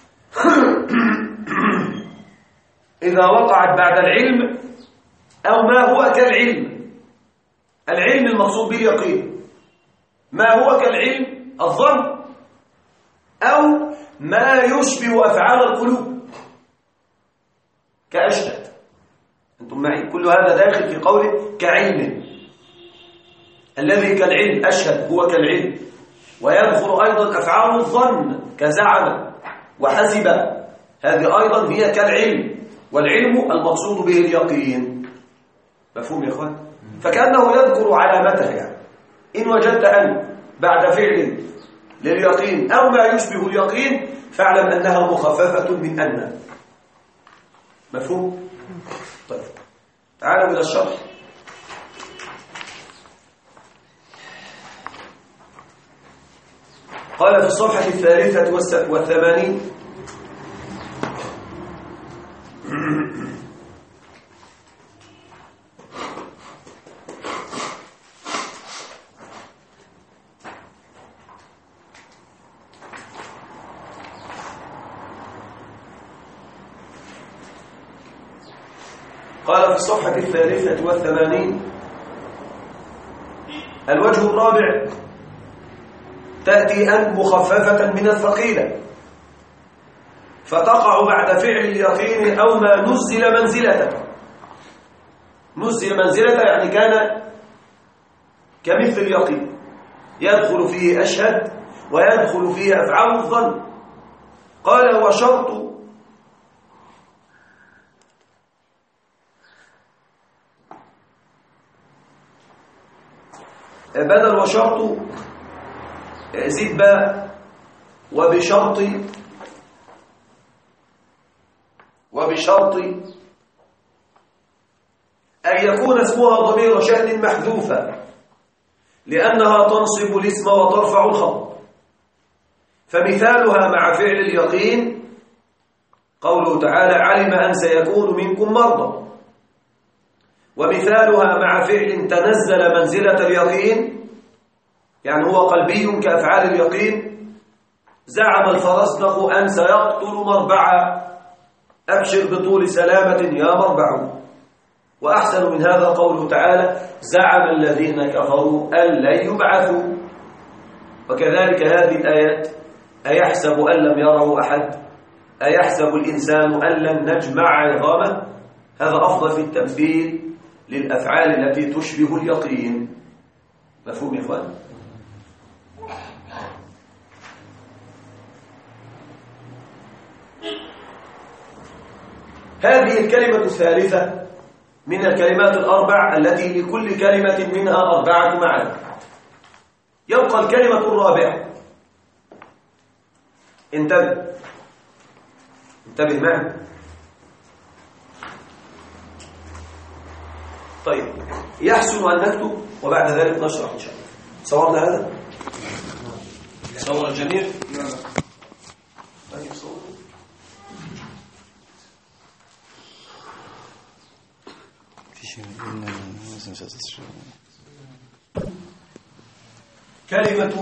إذا وقعت بعد العلم أو ما هو كالعلم. العلم المقصود به اليقين، ما هو كالعلم الظن، أو ما يشبه أفعال القلوب كأشهد. أنتم معي؟ كل هذا داخل في قوله كعلم. الذي كالعلم أشهد هو كالعلم، ويدخل أيضا أفعال الظن كزعم وحسب، هذه أيضا هي كالعلم، والعلم المقصود به اليقين. مفهوم يا إخوان؟ فكأنه يذكر علامتها، يعني إن وجدت أن بعد فعل لليقين أو ما يشبه اليقين فاعلم أنها مخففة من أن. مفهوم؟ طيب تعالوا إلى الشرح. قال في الصفحة 83: قال في الصفحة 83: الوجه الرابع: تأتي أن مخففة من الثقيلة، فتقع بعد فعل اليقين أو ما نزل منزلته. نزل منزلته يعني كان كمثل اليقين، يدخل فيه أشهد ويدخل فيه أفعال الظن. قال: وشرط بدل وشرط زد باء وبشرط أن يكون اسمها ضمير شأن محذوفا، لأنها تنصب الاسم وترفع الخبر. فمثالها مع فعل اليقين قوله تعالى: علم أن سيكون منكم مرضى. ومثالها مع فعل تنزل منزلة اليقين، يعني هو قلبي كأفعال اليقين: زعم الفرزدق أن سيقتل مربعا، أبشر بطول سلامة يا مربع. وأحسن من هذا قوله تعالى: زعم الذين كفروا أن لن يبعثوا. وكذلك هذه الآيات: أيحسب أن لم يره أحد، أيحسب الإنسان أن لن نجمع عظامه. هذا أفضل في التمثيل للأفعال التي تشبه اليقين. مفهوم يا إخوان؟ هذه الكلمة الثالثة من الكلمات الأربع التي لكل كلمة منها 4 معاني. يبقى الكلمة الرابعة. انتبه معي. طيب يحسن أن نكتب وبعد ذلك نشرح إن شاء الله. صورنا هذا؟ صور الجميع؟ طيب صور. كلمة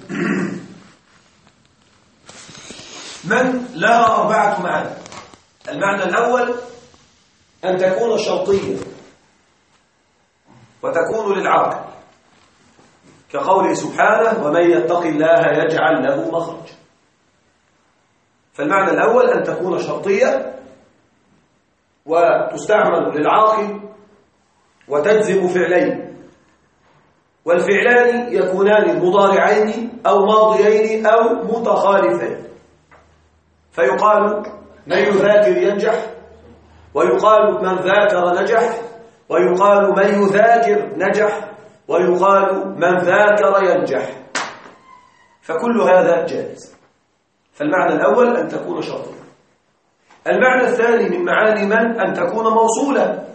من لها 4 معاني. المعنى الأول أن تكون شرطية وتكون للعاقل، كقوله سبحانه ومن يتق الله يجعل له مخرج. فالمعنى الأول أن تكون شرطية وتستعمل للعاقل وتجزم فعلين، والفعلان يكونان مضارعين أو ماضيين أو متخالفين. فيقال من يذاكر ينجح، ويقال من ذاكر نجح، ويقال من يذاكر نجح، ويقال من ذاكر ينجح. فكل هذا جائز. فالمعنى الأول أن تكون شرطية. المعنى الثاني من معاني من أن تكون موصولة.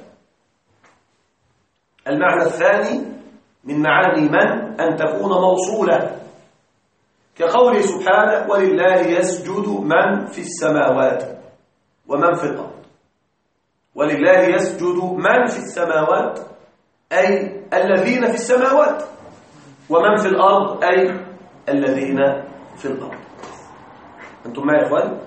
المعنى الثاني من معاني من أن تكون موصولة، كقوله سبحانه ولله يسجد من في السماوات ومن في الأرض. ولله يسجد من في السماوات أي الذين في السماوات، ومن في الأرض أي الذين في الأرض. أنتم معي يا إخوان؟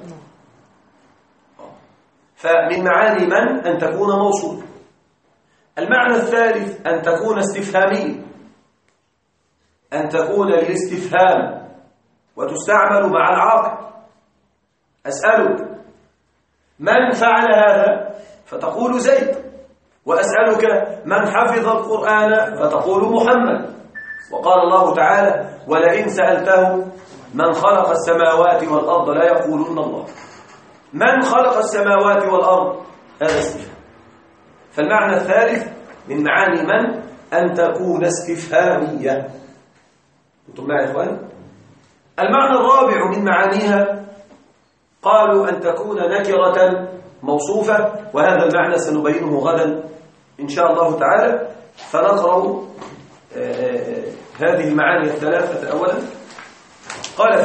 فمن معاني من أن تكون موصولة. المعنى الثالث أن تكون استفهامية، أن تكون للاستفهام وتستعمل مع العاقل. أسألك من فعل هذا فتقول زيد، وأسألك من حفظ القرآن فتقول محمد. وقال الله تعالى ولئن سألته من خلق السماوات والأرض لا يقولون الله. من خلق السماوات والأرض هذا استفهام. فالمعنى الثالث من معاني من أن تكون استفهامية. أنتم معي يا إخوان؟ المعنى الرابع من معانيها قالوا أن تكون نكرة موصوفة، وهذا المعنى سنبينه غدا إن شاء الله تعالى. فنقرأ هذه المعاني الثلاثة. أولا قال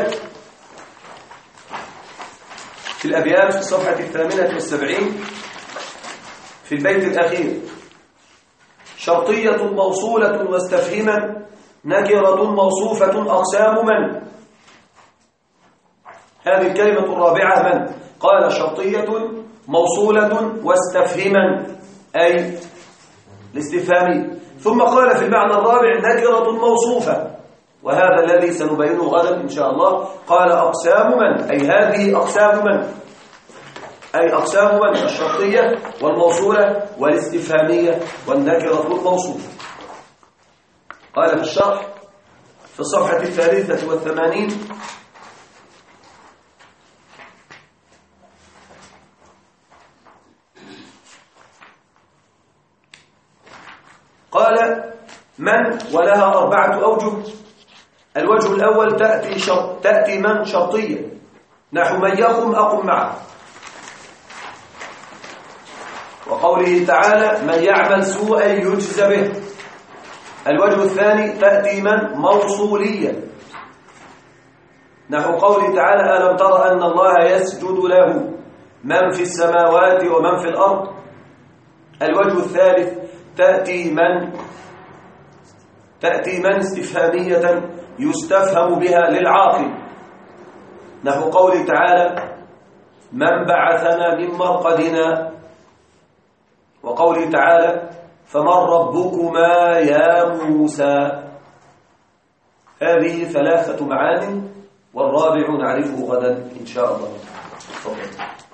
في الأبيات في الصفحة 78 في البيت الأخير شرطية موصولة واستفهما نكرة موصوفة أقسام من. هذه الكلمة الرابعة من قال شرطية موصولة واستفهما أي الاستفهامي. ثم قال في المعنى الرابع نكرة موصوفة، وهذا الذي سنبينه غدا إن شاء الله. قال أقسام من أي هذه أقسام من، أي أقسام من الشرطية والموصولة والاستفهامية والنكرة الموصوفة. قال في الشرح في الصفحة 83 قال من ولها 4 أوجه. الوجه الأول تأتي من شرطية، نحو من يقم أقم معه، وقوله تعالى من يعمل سوءا يجز به. الوجه الثاني تأتي من موصولية، نحو قوله تعالى ألم تر أن الله يسجد له من في السماوات ومن في الأرض. الوجه الثالث تأتي من استفهامية يستفهم بها للعاقل، نحو قوله تعالى من بعثنا من مرقدنا، وقوله تعالى فمن ربكما يا موسى. هذه 3 معان، والرابع نعرفه غدا إن شاء الله.